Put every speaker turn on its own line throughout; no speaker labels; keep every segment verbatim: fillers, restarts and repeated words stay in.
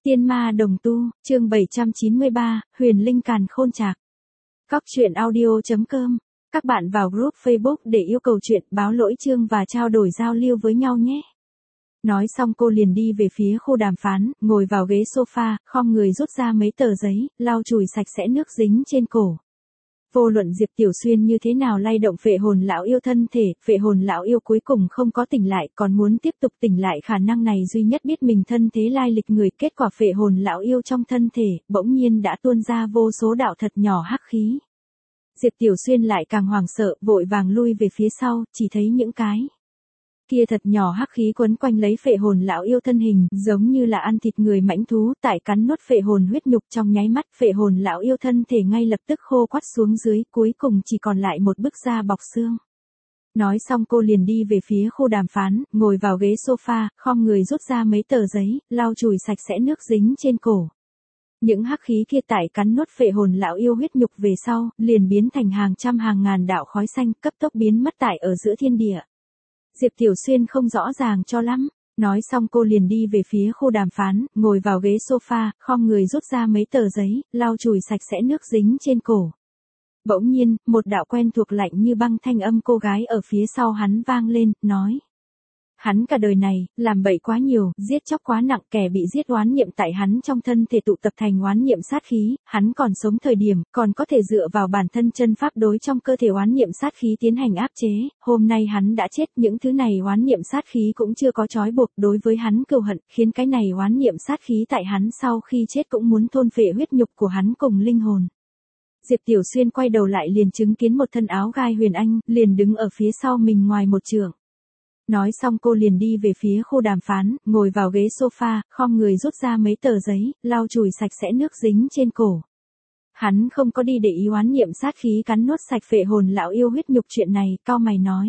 Tiên ma đồng tu, chương bảy trăm chín mươi ba, Huyền Linh Càn Khôn Trạc. Cóc truyện audio.com. Các bạn vào group Facebook để yêu cầu chuyện, báo lỗi chương và trao đổi giao lưu với nhau nhé. Nói xong cô liền đi về phía khu đàm phán, ngồi vào ghế sofa, khom người rút ra mấy tờ giấy, lau chùi sạch sẽ nước dính trên cổ. Vô luận Diệp Tiểu Xuyên như thế nào lay động phệ hồn lão yêu thân thể, phệ hồn lão yêu cuối cùng không có tỉnh lại, còn muốn tiếp tục tỉnh lại, khả năng này duy nhất biết mình thân thế lai lịch người, kết quả phệ hồn lão yêu trong thân thể, bỗng nhiên đã tuôn ra vô số đạo thật nhỏ hắc khí. Diệp Tiểu Xuyên lại càng hoảng sợ, vội vàng lui về phía sau, chỉ thấy những cái kia thật nhỏ hắc khí quấn quanh lấy phệ hồn lão yêu thân hình, giống như là ăn thịt người mãnh thú, tại cắn nuốt phệ hồn huyết nhục, trong nháy mắt phệ hồn lão yêu thân thể ngay lập tức khô quắt xuống dưới, cuối cùng chỉ còn lại một bức da bọc xương. Nói xong cô liền đi về phía khu đàm phán, ngồi vào ghế sofa, khom người rút ra mấy tờ giấy, lau chùi sạch sẽ nước dính trên cổ. Những hắc khí kia tại cắn nuốt phệ hồn lão yêu huyết nhục về sau, liền biến thành hàng trăm hàng ngàn đạo khói xanh, cấp tốc biến mất tại ở giữa thiên địa. Diệp Tiểu Xuyên không rõ ràng cho lắm. Nói xong cô liền đi về phía khu đàm phán, ngồi vào ghế sofa, khom người rút ra mấy tờ giấy, lau chùi sạch sẽ nước dính trên cổ. Bỗng nhiên, một đạo quen thuộc lạnh như băng thanh âm cô gái ở phía sau hắn vang lên, nói. Hắn cả đời này, làm bậy quá nhiều, giết chóc quá nặng, kẻ bị giết oán niệm tại hắn trong thân thể tụ tập thành oán niệm sát khí, hắn còn sống thời điểm, còn có thể dựa vào bản thân chân pháp đối trong cơ thể oán niệm sát khí tiến hành áp chế, hôm nay hắn đã chết, những thứ này oán niệm sát khí cũng chưa có trói buộc đối với hắn cừu hận, khiến cái này oán niệm sát khí tại hắn sau khi chết cũng muốn thôn phệ huyết nhục của hắn cùng linh hồn. Diệp Tiểu Xuyên quay đầu lại liền chứng kiến một thân áo gai Huyền Anh, liền đứng ở phía sau mình ngoài một trượng. Nói xong cô liền đi về phía khu đàm phán, ngồi vào ghế sofa, khom người rút ra mấy tờ giấy, lau chùi sạch sẽ nước dính trên cổ. Hắn không có đi để ý oán niệm sát khí cắn nuốt sạch phệ hồn lão yêu huyết nhục chuyện này, cau mày nói.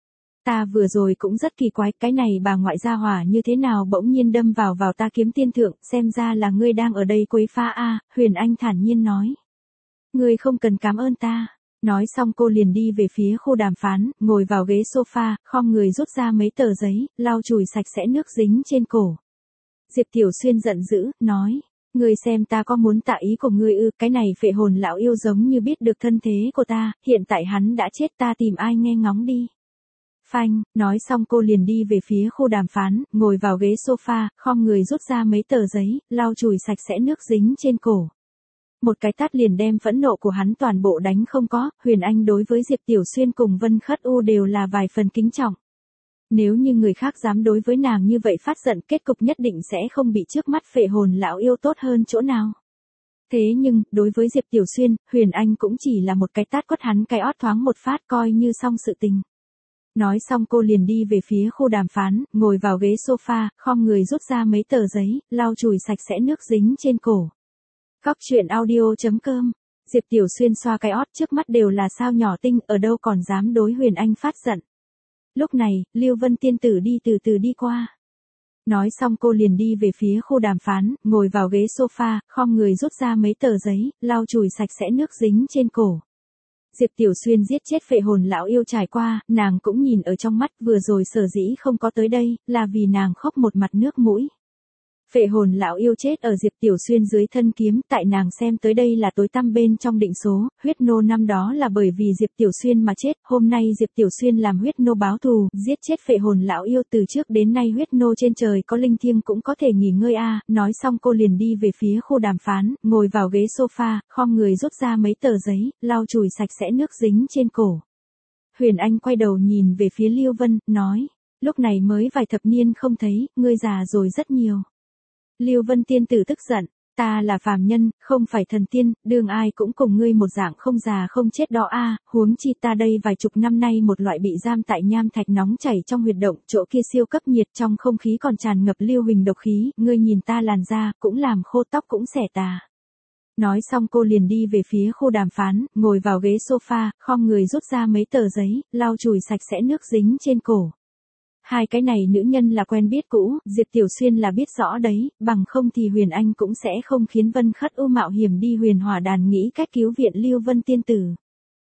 Ta vừa rồi cũng rất kỳ quái, cái này bà ngoại gia hỏa như thế nào bỗng nhiên đâm vào vào ta kiếm tiên thượng, xem ra là ngươi đang ở đây quấy phá a, Huyền Anh thản nhiên nói. Ngươi không cần cảm ơn ta. Nói xong cô liền đi về phía khu đàm phán, ngồi vào ghế sofa, khom người rút ra mấy tờ giấy, lau chùi sạch sẽ nước dính trên cổ. Diệp Tiểu Xuyên giận dữ, nói, ngươi xem ta có muốn tạ ý của ngươi ư, cái này phệ hồn lão yêu giống như biết được thân thế của ta, hiện tại hắn đã chết, ta tìm ai nghe ngóng đi. Phanh, nói xong cô liền đi về phía khu đàm phán, ngồi vào ghế sofa, khom người rút ra mấy tờ giấy, lau chùi sạch sẽ nước dính trên cổ. Một cái tát liền đem phẫn nộ của hắn toàn bộ đánh không có, Huyền Anh đối với Diệp Tiểu Xuyên cùng Vân Khất U đều là vài phần kính trọng. Nếu như người khác dám đối với nàng như vậy phát giận, kết cục nhất định sẽ không bị trước mắt phệ hồn lão yêu tốt hơn chỗ nào. Thế nhưng, đối với Diệp Tiểu Xuyên, Huyền Anh cũng chỉ là một cái tát quất hắn cái ót thoáng một phát coi như xong sự tình. Nói xong cô liền đi về phía khu đàm phán, ngồi vào ghế sofa, khom người rút ra mấy tờ giấy, lau chùi sạch sẽ nước dính trên cổ. Cóc truyện audio.com. Diệp Tiểu Xuyên xoa cái ót, trước mắt đều là sao nhỏ tinh, ở đâu còn dám đối Huyền Anh phát giận. Lúc này, Lưu Vân tiên tử đi từ từ đi qua. Nói xong cô liền đi về phía khu đàm phán, ngồi vào ghế sofa, khom người rút ra mấy tờ giấy, lau chùi sạch sẽ nước dính trên cổ. Diệp Tiểu Xuyên giết chết phệ hồn lão yêu trải qua, nàng cũng nhìn ở trong mắt, vừa rồi sở dĩ không có tới đây, là vì nàng khóc một mặt nước mũi. Phệ hồn lão yêu chết ở Diệp Tiểu Xuyên dưới thân kiếm, tại nàng xem tới đây là tối tăm bên trong định số, huyết nô năm đó là bởi vì Diệp Tiểu Xuyên mà chết, hôm nay Diệp Tiểu Xuyên làm huyết nô báo thù, giết chết phệ hồn lão yêu, từ trước đến nay huyết nô trên trời có linh thiêng cũng có thể nghỉ ngơi a. Nói xong cô liền đi về phía khu đàm phán, ngồi vào ghế sofa, khom người rút ra mấy tờ giấy, lau chùi sạch sẽ nước dính trên cổ. Huyền Anh quay đầu nhìn về phía Lưu Vân, nói, lúc này mới vài thập niên không thấy, ngươi già rồi rất nhiều. Lưu Vân tiên tử tức giận, ta là phàm nhân, không phải thần tiên, đường ai cũng cùng ngươi một dạng không già không chết đó a, huống chi ta đây vài chục năm nay một loại bị giam tại nham thạch nóng chảy trong huyệt động, chỗ kia siêu cấp nhiệt, trong không khí còn tràn ngập lưu huỳnh độc khí, ngươi nhìn ta làn da, cũng làm khô tóc cũng xẻ tà. Nói xong cô liền đi về phía khu đàm phán, ngồi vào ghế sofa, khom người rút ra mấy tờ giấy, lau chùi sạch sẽ nước dính trên cổ. Hai cái này nữ nhân là quen biết cũ, Diệp Tiểu Xuyên là biết rõ đấy, bằng không thì Huyền Anh cũng sẽ không khiến Vân Khất U mạo hiểm đi Huyền Hỏa Đàn nghĩ cách cứu viện Lưu Vân tiên tử.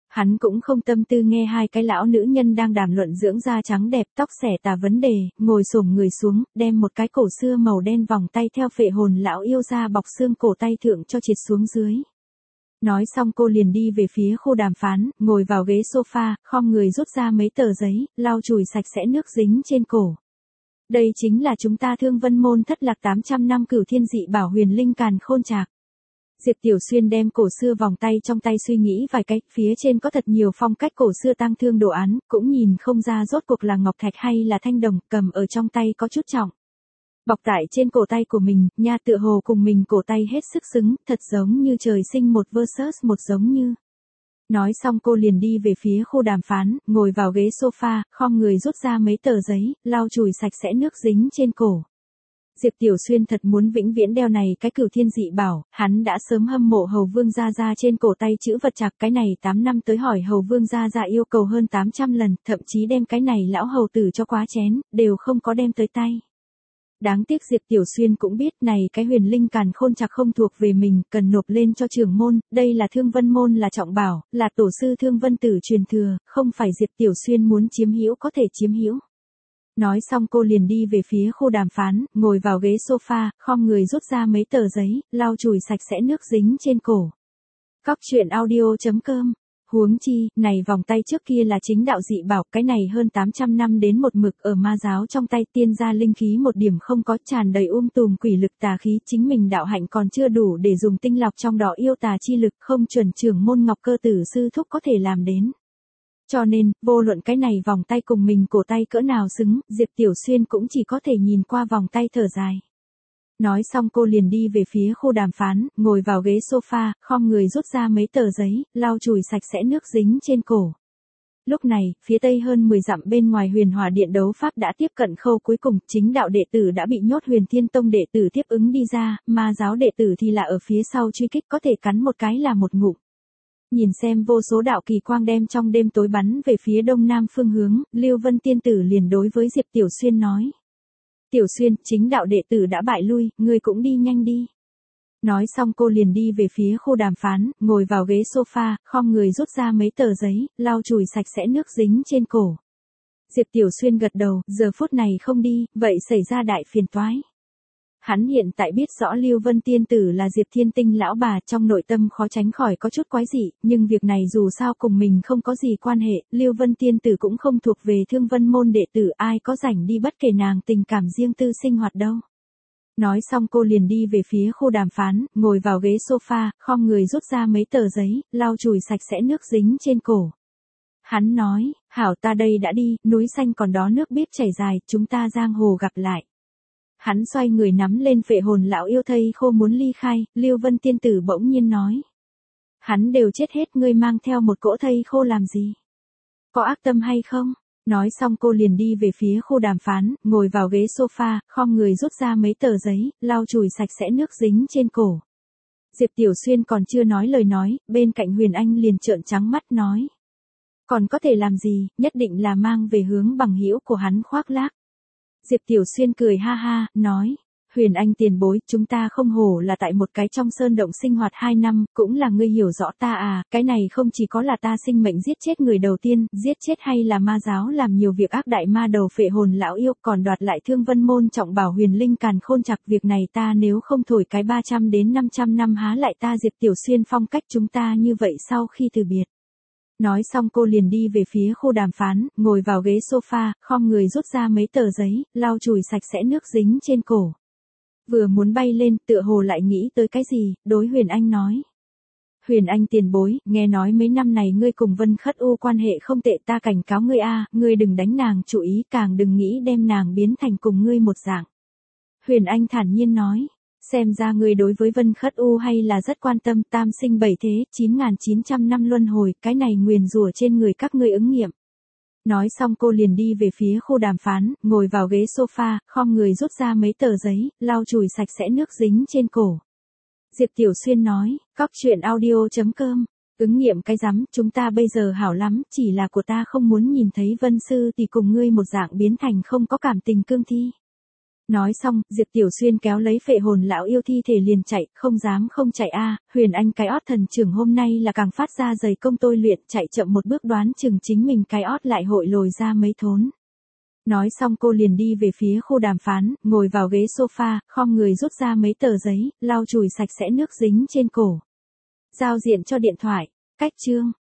Hắn cũng không tâm tư nghe hai cái lão nữ nhân đang đàm luận dưỡng da trắng đẹp tóc xẻ tà vấn đề, ngồi xổm người xuống, đem một cái cổ xưa màu đen vòng tay theo phệ hồn lão yêu ra bọc xương cổ tay thượng cho triệt xuống dưới. Nói xong cô liền đi về phía khu đàm phán, ngồi vào ghế sofa, khom người rút ra mấy tờ giấy, lau chùi sạch sẽ nước dính trên cổ. Đây chính là chúng ta Thương Vân Môn thất lạc tám trăm năm cửu thiên dị bảo huyền linh càn khôn trạc. Diệp Tiểu Xuyên đem cổ xưa vòng tay trong tay suy nghĩ vài cách, phía trên có thật nhiều phong cách cổ xưa tang thương đồ án, cũng nhìn không ra rốt cuộc là ngọc thạch hay là thanh đồng, cầm ở trong tay có chút trọng. Bọc tại trên cổ tay của mình, nha tựa hồ cùng mình cổ tay hết sức xứng, thật giống như trời sinh một versus một giống như. Nói xong cô liền đi về phía khu đàm phán, ngồi vào ghế sofa, khom người rút ra mấy tờ giấy, lau chùi sạch sẽ nước dính trên cổ. Diệp Tiểu Xuyên thật muốn vĩnh viễn đeo này cái cửu thiên dị bảo, hắn đã sớm hâm mộ Hầu Vương Gia Gia trên cổ tay chữ vật trạc, cái này tám năm tới hỏi Hầu Vương Gia Gia yêu cầu hơn tám trăm lần, thậm chí đem cái này lão hầu tử cho quá chén, đều không có đem tới tay. Đáng tiếc Diệp Tiểu Xuyên cũng biết này cái huyền linh càn khôn trạc không thuộc về mình, cần nộp lên cho trưởng môn, đây là Thương Vân Môn là trọng bảo, là tổ sư Thương Vân Tử truyền thừa, không phải Diệp Tiểu Xuyên muốn chiếm hữu có thể chiếm hữu. Nói xong cô liền đi về phía khu đàm phán, ngồi vào ghế sofa, khom người rút ra mấy tờ giấy, lau chùi sạch sẽ nước dính trên cổ. Cóc truyện audio chấm com. Huống chi, này vòng tay trước kia là chính đạo dị bảo, cái này hơn tám trăm năm đến một mực ở ma giáo trong tay, tiên gia linh khí một điểm không có, tràn đầy um tùm quỷ lực tà khí, chính mình đạo hạnh còn chưa đủ để dùng tinh lọc trong đó yêu tà chi lực, không chuẩn trưởng môn Ngọc Cơ Tử sư thúc có thể làm đến. Cho nên, vô luận cái này vòng tay cùng mình cổ tay cỡ nào xứng, Diệp Tiểu Xuyên cũng chỉ có thể nhìn qua vòng tay thở dài. Nói xong cô liền đi về phía khu đàm phán, ngồi vào ghế sofa, khom người rút ra mấy tờ giấy, lau chùi sạch sẽ nước dính trên cổ. Lúc này, phía tây hơn mười dặm bên ngoài Huyền Hỏa Điện đấu pháp đã tiếp cận khâu cuối cùng, chính đạo đệ tử đã bị nhốt, Huyền Thiên Tông đệ tử tiếp ứng đi ra, ma giáo đệ tử thì là ở phía sau truy kích, có thể cắn một cái là một ngụm. Nhìn xem vô số đạo kỳ quang đem trong đêm tối bắn về phía đông nam phương hướng, Lưu Vân Tiên Tử liền đối với Diệp Tiểu Xuyên nói. Tiểu Xuyên, chính đạo đệ tử đã bại lui, ngươi cũng đi nhanh đi. Nói xong cô liền đi về phía khu đàm phán, ngồi vào ghế sofa, khom người rút ra mấy tờ giấy, lau chùi sạch sẽ nước dính trên cổ. Diệp Tiểu Xuyên gật đầu, giờ phút này không đi, vậy xảy ra đại phiền toái. Hắn hiện tại biết rõ Lưu Vân Tiên Tử là Diệp Thiên Tinh lão bà, trong nội tâm khó tránh khỏi có chút quái dị, nhưng việc này dù sao cùng mình không có gì quan hệ, Lưu Vân Tiên Tử cũng không thuộc về Thương Vân Môn đệ tử, ai có rảnh đi bất kể nàng tình cảm riêng tư sinh hoạt đâu. Nói xong cô liền đi về phía khu đàm phán, ngồi vào ghế sofa, khom người rút ra mấy tờ giấy, lau chùi sạch sẽ nước dính trên cổ. Hắn nói, hảo ta đây đã đi, núi xanh còn đó nước biết chảy dài, chúng ta giang hồ gặp lại. Hắn xoay người nắm lên phệ hồn lão yêu thây khô muốn ly khai, Lưu Vân Tiên Tử bỗng nhiên nói. Hắn đều chết hết, ngươi mang theo một cỗ thây khô làm gì? Có ác tâm hay không? Nói xong cô liền đi về phía khu đàm phán, ngồi vào ghế sofa, khom người rút ra mấy tờ giấy, lau chùi sạch sẽ nước dính trên cổ. Diệp Tiểu Xuyên còn chưa nói lời nói, bên cạnh Huyền Anh liền trợn trắng mắt nói. Còn có thể làm gì, nhất định là mang về hướng bằng hữu của hắn khoác lác. Diệp Tiểu Xuyên cười ha ha, nói, Huyền Anh tiền bối, chúng ta không hổ là tại một cái trong sơn động sinh hoạt hai năm, cũng là ngươi hiểu rõ ta à, cái này không chỉ có là ta sinh mệnh giết chết người đầu tiên, giết chết hay là ma giáo làm nhiều việc ác, đại ma đầu phệ hồn lão yêu, còn đoạt lại Thương Vân Môn trọng bảo huyền linh càn khôn trạc, việc này ta nếu không thổi cái ba trăm đến năm trăm năm há lại ta Diệp Tiểu Xuyên phong cách chúng ta như vậy sau khi từ biệt. Nói xong cô liền đi về phía khu đàm phán, ngồi vào ghế sofa, khom người rút ra mấy tờ giấy, lau chùi sạch sẽ nước dính trên cổ. Vừa muốn bay lên, tựa hồ lại nghĩ tới cái gì, đối Huyền Anh nói. Huyền Anh tiền bối, nghe nói mấy năm này ngươi cùng Vân Khất U quan hệ không tệ, ta cảnh cáo ngươi a, ngươi đừng đánh nàng chủ ý, càng đừng nghĩ đem nàng biến thành cùng ngươi một dạng. Huyền Anh thản nhiên nói. Xem ra ngươi đối với Vân Khất U hay là rất quan tâm, tam sinh bảy thế, chín nghìn chín trăm năm luân hồi, cái này nguyền rủa trên người các ngươi ứng nghiệm. Nói xong cô liền đi về phía khu đàm phán, ngồi vào ghế sofa, khom người rút ra mấy tờ giấy, lau chùi sạch sẽ nước dính trên cổ. Diệp Tiểu Xuyên nói, cóc truyện audio chấm com, ứng nghiệm cái rắm, chúng ta bây giờ hảo lắm, chỉ là của ta không muốn nhìn thấy Vân Sư thì cùng ngươi một dạng biến thành không có cảm tình cương thi. Nói xong, Diệp Tiểu Xuyên kéo lấy phệ hồn lão yêu thi thể liền chạy, không dám không chạy a, Huyền Anh cái ót thần trưởng hôm nay là càng phát ra dày công tôi luyện, chạy chậm một bước đoán chừng chính mình cái ót lại hội lồi ra mấy thốn. Nói xong cô liền đi về phía khu đàm phán, ngồi vào ghế sofa, khom người rút ra mấy tờ giấy, lau chùi sạch sẽ nước dính trên cổ. Giao diện cho điện thoại, cách chương.